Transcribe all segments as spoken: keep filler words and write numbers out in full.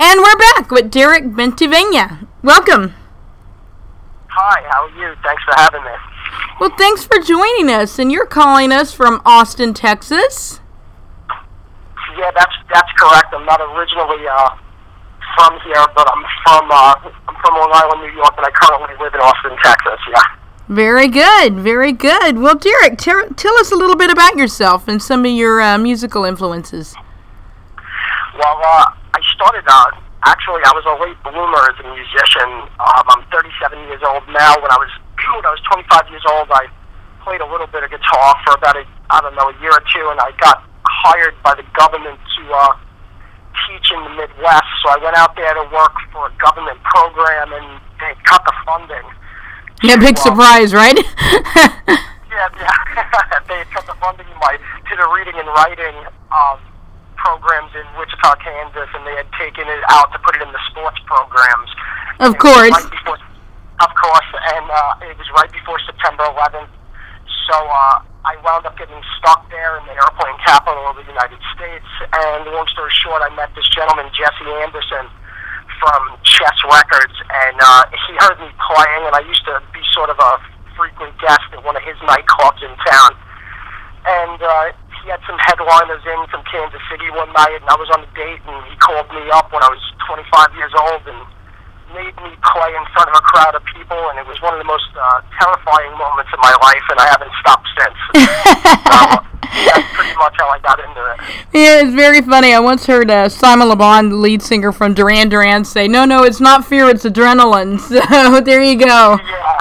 And we're back with Derek Bentivegna. Welcome. Hi, how are you? Thanks for having me. Well, thanks for joining us. And you're calling us from Austin, Texas. Yeah, that's that's correct. I'm not originally uh, from here, but I'm from uh, I'm from Long Island, New York, and I currently live in Austin, Texas. Yeah. Very good, very good. Well, Derek, ter- tell us a little bit about yourself and some of your uh, musical influences. Well, uh, I started, uh, actually, I was a late bloomer as a musician. Um, I'm thirty-seven years old now. When I was when I was twenty-five years old, I played a little bit of guitar for about, a, I don't know, a year or two, and I got hired by the government to uh, teach in the Midwest. So I went out there to work for a government program, and they cut the funding. Yeah, big uh, surprise, right? yeah, yeah. They had cut the funding in my, to the reading and writing um, programs in Wichita, Kansas, and they had taken it out to put it in the sports programs. Of course. Right before, of course, and uh, it was right before September eleventh. So uh, I wound up getting stuck there in the airplane capital of the United States. And long story short, I met this gentleman, Jesse Anderson, from Chess Records, and uh, he heard me playing, and I used to be sort of a frequent guest at one of his nightclubs in town. And uh, he had some headliners in from Kansas City one night, and I was on a date, and he called me up when I was twenty-five years old and made me play in front of a crowd of people, and it was one of the most uh, terrifying moments of my life, and I haven't stopped since. So, that's pretty much how I got into it. Yeah, it's very funny. I once heard uh, Simon Le Bon, the lead singer from Duran Duran, say, no, no, it's not fear, it's adrenaline. So there you go. Yeah.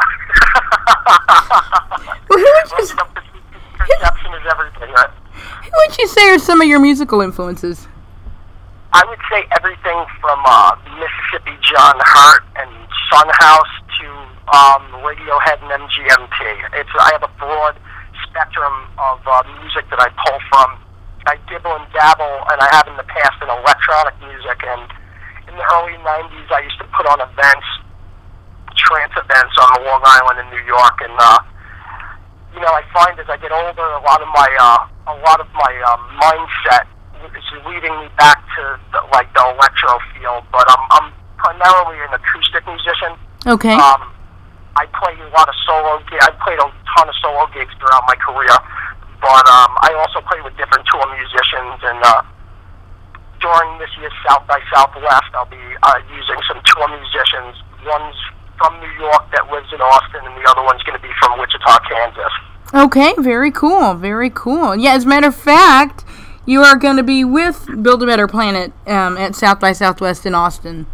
Well, who would you, Well, you know, perception is everything, right? who would you say are some of your musical influences? I would say everything from uh, Mississippi John Hurt and Son House to um, Radiohead and M G M T. It's I have a broad spectrum of uh, music that I pull from. I dibble and dabble, and I have in the past, in electronic music. And in the early nineties, I used to put on events, trance events on Long Island in New York. And uh, you know, I find as I get older, a lot of my uh, a lot of my uh, mindset is leading me back to the, like the electro field. But I'm I'm primarily an acoustic musician. Okay. Um, I play a lot of solo gigs. I played a ton of solo gigs throughout my career, but um, I also play with different tour musicians. And uh, during this year's South by Southwest, I'll be uh, using some tour musicians. One's from New York that lives in Austin, and the other one's going to be from Wichita, Kansas. Okay, very cool, very cool. Yeah, as a matter of fact, you are going to be with Build a Better Planet um, at South by Southwest in Austin.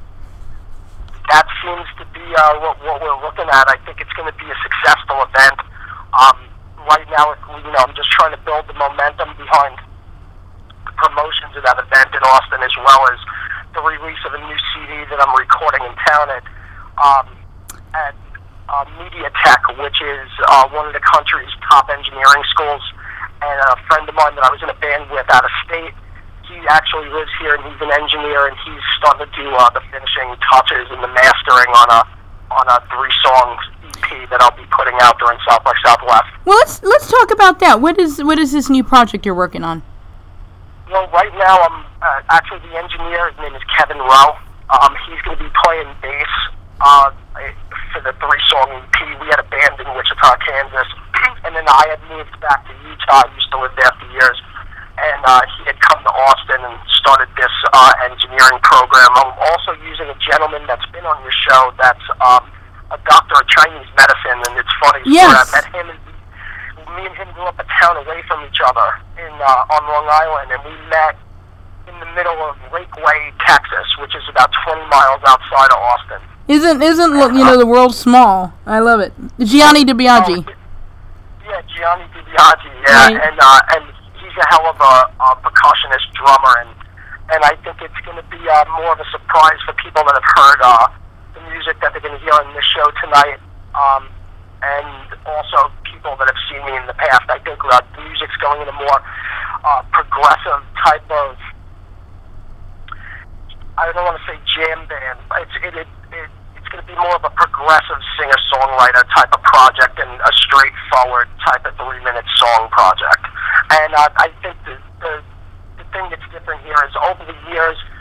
That seems to be uh, what, what we're looking at. I think it's going to be a successful event. Um, right now, you know, I'm just trying to build the momentum behind the promotions of that event in Austin, as well as the release of a new C D that I'm recording in town at um, at uh, Media Tech, which is uh, one of the country's top engineering schools. And a friend of mine that I was in a band with out of state, he actually lives here, and he's an engineer, and he's starting to do uh, the finishing touches and the mastering on a on a three-song E P that I'll be putting out during South by Southwest. Well, let's let's talk about that. What is what is this new project you're working on? Well, right now I'm uh, actually the engineer. His name is Kevin Rowe. Um, he's going to be playing bass uh, for the three-song E P. We had a band in Wichita, Kansas, and then I had moved back to Utah. I used to live there for years. And uh, he had come to Austin and started this uh, engineering program. I'm also using a gentleman that's been on your show that's um, a doctor of Chinese medicine, and it's funny. Yes. I met him, and me and him grew up a town away from each other in uh, on Long Island, and we met in the middle of Lakeway, Texas, which is about twenty miles outside of Austin. Isn't isn't and, you know, uh, the world small? I love it. Gianni DiBiaggi. Oh, yeah, Gianni DiBiaggi. Yeah, Right. and uh, and. He's a hell of a, a percussionist drummer, and and I think it's going to be uh, more of a surprise for people that have heard uh, the music that they're going to hear on this show tonight, um, and also people that have seen me in the past. I think uh, the music's going in a more uh, progressive type of, I don't want to say jam band. It's it, it, it it's going to be more of a progressive singer-songwriter type of project and a straightforward type of three-minute song project. And uh, I think the, the the thing that's different here is over the years,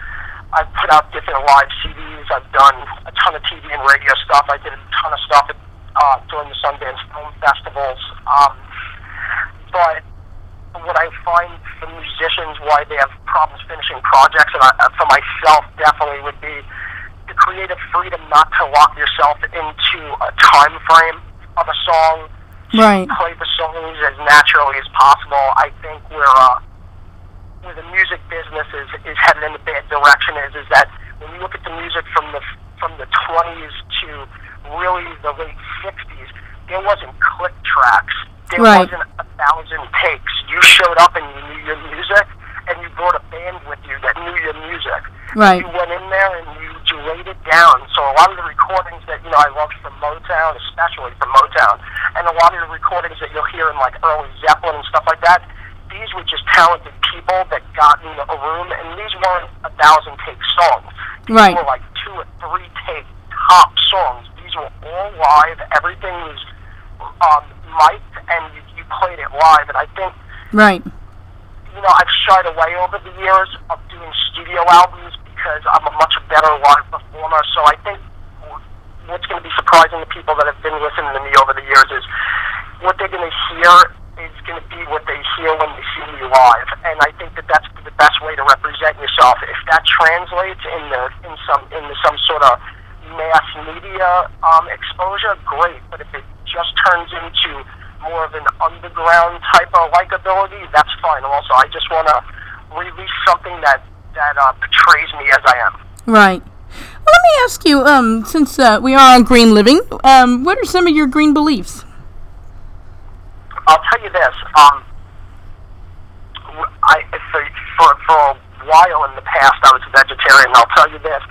I've put out different live C Ds. I've done a ton of T V and radio stuff. I did a ton of stuff at, uh, during the Sundance Film Festivals. Um, but what I find for musicians, why they have problems finishing projects, and I, for myself definitely would be the creative freedom not to lock yourself into a time frame of a song. Right. Play the songs as naturally as possible. I think we're uh, where the music business is, is headed in a bad direction is is that when you look at the music from the from the twenties to really the late sixties, there wasn't click tracks. There right. wasn't a thousand takes. You showed up and you knew your music, and you brought a band with you that knew your music. Right. You went in there and you, you laid it down. So a lot of the recordings that you know I loved from Motown, especially from Motown, and a lot of the recordings that you'll hear in like early Zeppelin and stuff like that, these were just talented people that got in a room, and these weren't a thousand take songs. These right. were like two or three take top songs. These were all live. Everything was um, mic'd, and you, you played it live. And I think, right. you know, I've shied away over the years of doing studio albums because I'm a much better live performer. So I think what's going to be surprising to people that have been listening to me over the years is what they're going to hear is going to be what they hear when they see me live, and I think that that's the best way to represent yourself. If that translates in the in some into some sort of mass media um, exposure, great. But if it just turns into more of an underground type of likability, that's fine. Also, I just want to release something that that uh, portrays me as I am. Right. Well, let me ask you, um, since uh, we are on Green Living, um, what are some of your green beliefs? I'll tell you this. Um, I for, for for a while in the past, I was a vegetarian. I'll tell you this.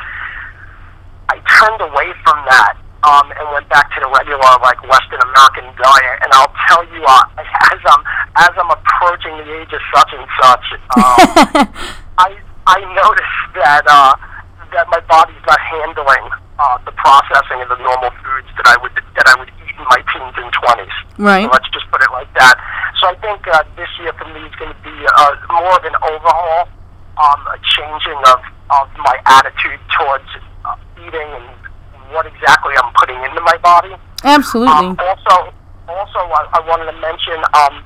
I turned away from that um, and went back to the regular, like Western American diet. And I'll tell you, uh, as I'm as I'm approaching the age of such and such, um, I I noticed that uh, that my body's not handling uh, the processing of the normal foods that I would that I would eat in my teens and twenties. Right. So let's just put it like that. So I think uh, this year for me is going to be uh, more of an overhaul, um, a changing of, of my attitude towards uh, eating and what exactly I'm putting into my body. Absolutely. Um, also, also I, I wanted to mention um,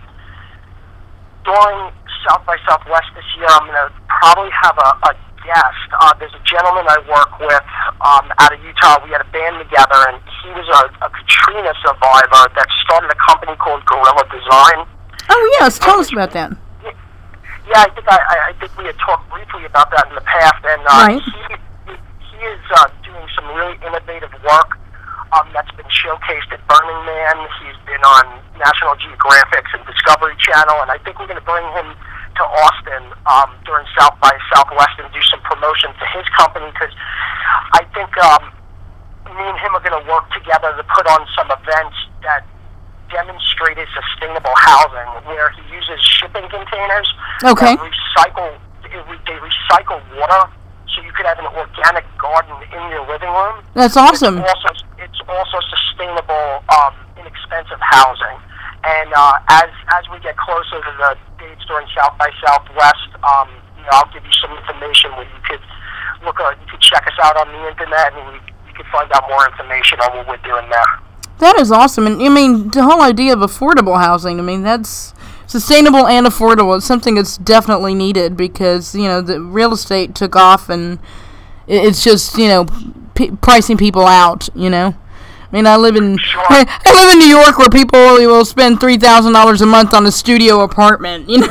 during South by Southwest this year, I'm going to probably have a, a guest. Uh, there's a gentleman I work with um, out of Utah. We had a band together, and he was a, a Katrina survivor that started a company called Gorilla Design. Oh, yes. Tell us about that. Yeah, I think I, I think we had talked briefly about that in the past, and uh, right. he, he, he is uh, doing some really innovative work um, that's been showcased at Burning Man. He's been on National Geographic's and Discovery Channel, and I think we're going to bring him to Austin um, during South by Southwest and do some promotion to his company, because I think um, me and him are going to work together to put on some events that demonstrated sustainable housing, where he uses shipping containers okay. that recycle, they recycle water, so you could have an organic garden in your living room. That's awesome. It's also, it's also sustainable, um, inexpensive housing. And uh, as as we get closer to the dates during South by Southwest, um, you know, I'll give you some information where you could look, uh, you could check us out on the internet, and we, you could find out more information on what we're doing there. That is awesome. And I mean, the whole idea of affordable housing, I mean, that's sustainable and affordable. It's something that's definitely needed, because, you know, the real estate took off, and it's just, you know, p- pricing people out, you know. I mean, I live in Sure. I live in New York, where people will spend three thousand dollars a month on a studio apartment, you know,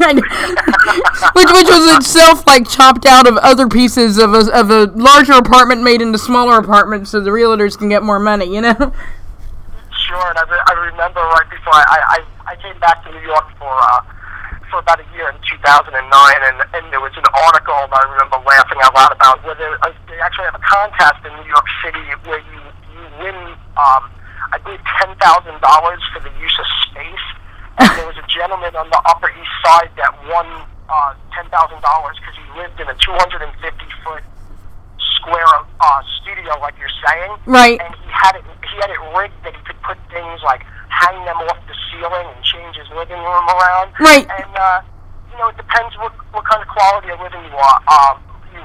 which which was itself like chopped out of other pieces of a of a larger apartment made into smaller apartments, so the realtors can get more money, you know. Sure, and I, re- I remember right before I, I I came back to New York for uh, for about a year in two thousand nine, and and there was an article that I remember laughing out loud about, where they, uh, they actually have a contest in New York City where you. win, um, I believe, ten thousand dollars for the use of space. And there was a gentleman on the Upper East Side that won uh, ten thousand dollars because he lived in a two hundred fifty foot square uh, studio, like you're saying. Right. And he had it he had it rigged that he could put things like hang them off the ceiling and change his living room around. Right. And, uh, you know, it depends what, what kind of quality of living you want. Um, you want.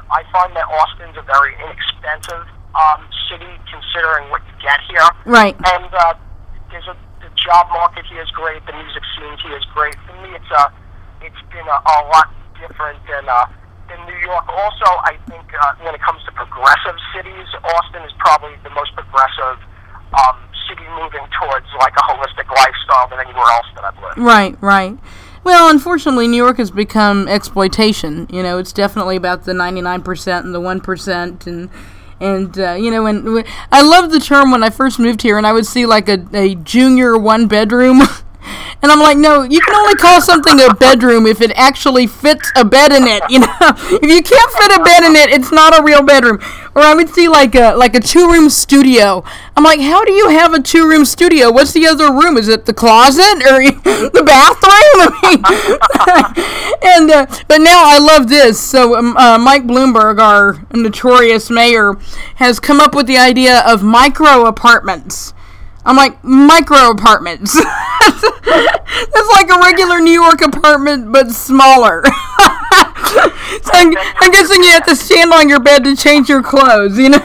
I find that Austin's a very inexpensive um, city considering what you get here. Right. And uh, there's a the job market here is great. The music scene here is great. For me, it's a it's been a, a lot different than uh, than New York. Also, I think uh, when it comes to progressive cities, Austin is probably the most progressive um, city moving towards like a holistic lifestyle than anywhere else that I've lived. Right, right. Well, unfortunately, New York has become exploitation. You know, it's definitely about the ninety-nine percent and the one percent. And, and uh, you know, and I love the term when I first moved here, and I would see, like, a, a junior one-bedroom. And I'm like, no, you can only call something a bedroom if it actually fits a bed in it, you know? If you can't fit a bed in it, it's not a real bedroom. Or I would see like a like a two-room studio. I'm like, how do you have a two-room studio? What's the other room? Is it the closet or the bathroom? I mean, and uh, but now I love this. So um, uh, Mike Bloomberg, our notorious mayor, has come up with the idea of micro apartments. I'm like, micro apartments. That's like a regular New York apartment, but smaller. So I'm, I'm guessing you have to stand on your bed to change your clothes, you know?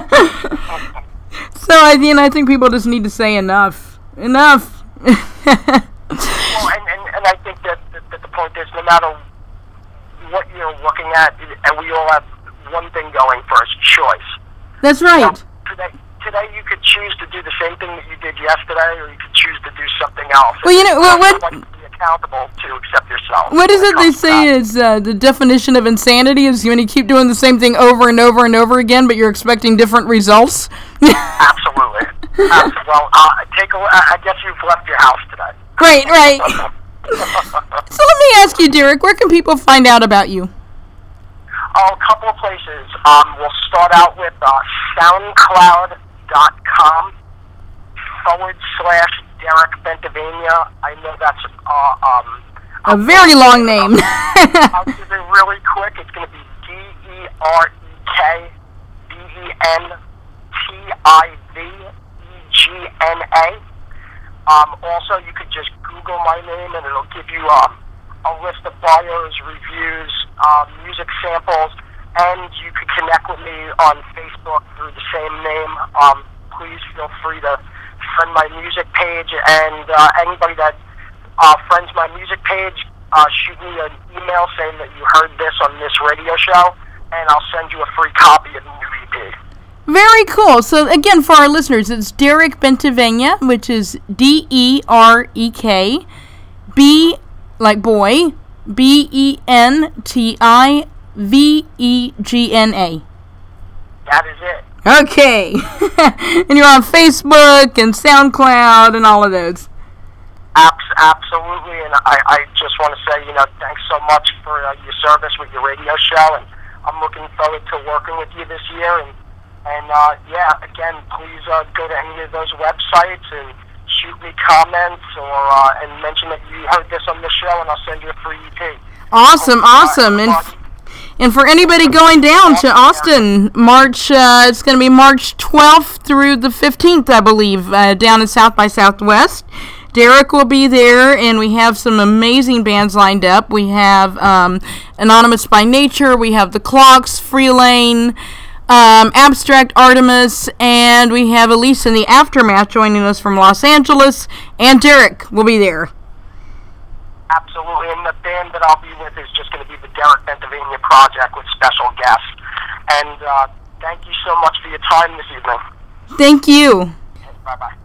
So, I, you know, I think people just need to say enough. Enough. Well, and, and, and I think that, that, that the point is, no matter what you're looking at, and we all have one thing going for us, choice. That's right. So today, today you could choose to do the same thing that you did yesterday, or you could choose to do something else. Well, you know, well, what... Like to be accountable to accept yourself. What is it they say is uh, the definition of insanity is when you keep doing the same thing over and over and over again, but you're expecting different results? Absolutely. Absolutely. Well, uh, take a, I guess you've left your house today. Right, right. So let me ask you, Derek, where can people find out about you? Oh, a couple of places. Um, we'll start out with uh, SoundCloud dot com forward slash Derek Bentivegna. I know that's uh, um, a very long name. I'll give it really quick. It's going to be D E R E K B E N T I V E G N A. Um, also, you could just Google my name, and it'll give you um, a list of bios, reviews, um, music samples, and you could connect with me on Facebook through the same name. Um, please feel free to friend my music page, and uh, anybody that uh, friends my music page, uh, shoot me an email saying that you heard this on this radio show, and I'll send you a free copy of the new E P. Very cool. So, again, for our listeners, it's Derek Bentivegna, which is D E R E K, B, like boy, B E N T I V E G N A. That is it. Okay. And you're on Facebook and SoundCloud and all of those. Abs- absolutely. And I, I just want to say, you know, thanks so much for uh, your service with your radio show. And I'm looking forward to working with you this year. And, and uh, yeah, again, please uh, go to any of those websites and shoot me comments or uh, and mention that you heard this on the show, and I'll send you a free E P. Awesome, awesome. And And for anybody going down to Austin, March, uh, it's going to be March twelfth through the fifteenth, I believe, uh, down in South by Southwest. Derek will be there, and we have some amazing bands lined up. We have um, Anonymous by Nature, we have The Clocks, Free Lane, um, Abstract Artemis, and we have Elise in the Aftermath joining us from Los Angeles, and Derek will be there. Absolutely, and the band that I'll be with is just going to be the Derek Bentivegna Project with special guests. And uh, thank you so much for your time this evening. Thank you. Bye-bye.